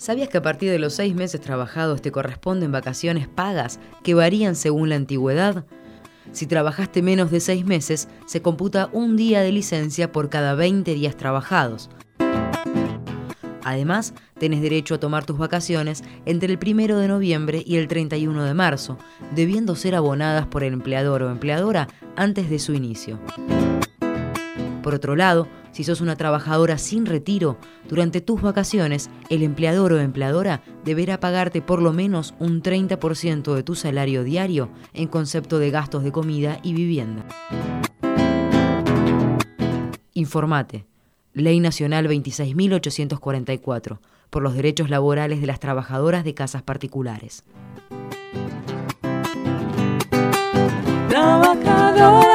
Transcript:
¿Sabías que a partir de los 6 meses trabajados te corresponden vacaciones pagas que varían según la antigüedad? Si trabajaste menos de 6 meses, se computa un día de licencia por cada 20 días trabajados. Además, tenés derecho a tomar tus vacaciones entre el 1 de noviembre y el 31 de marzo, debiendo ser abonadas por el empleador o empleadora antes de su inicio. Por otro lado, si sos una trabajadora sin retiro, durante tus vacaciones, el empleador o empleadora deberá pagarte por lo menos un 30% de tu salario diario en concepto de gastos de comida y vivienda. Informate. Ley Nacional 26.844, por los derechos laborales de las trabajadoras de casas particulares. Trabajador.